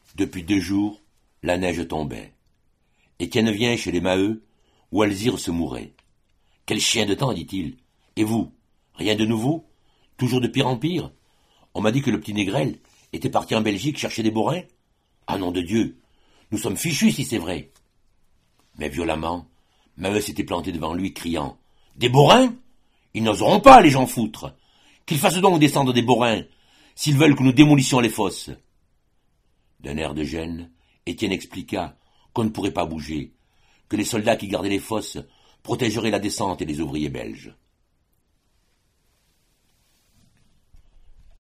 Depuis 2 jours, la neige tombait. Étienne vient chez les Maheu, où Alzire se mourait. Quel chien de temps, dit-il. Et vous, rien de nouveau? Toujours de pire en pire? On m'a dit que le petit Négrel était parti en Belgique chercher des borains. Ah nom de Dieu, nous sommes fichus si c'est vrai. Mais violemment, Maheu s'était planté devant lui, criant « Des borains? Ils n'oseront pas, les gens foutres. Qu'ils fassent donc descendre des borains, s'ils veulent que nous démolissions les fosses. » D'un air de gêne, Étienne expliqua qu'on ne pourrait pas bouger, que les soldats qui gardaient les fosses protégeraient la descente et les ouvriers belges.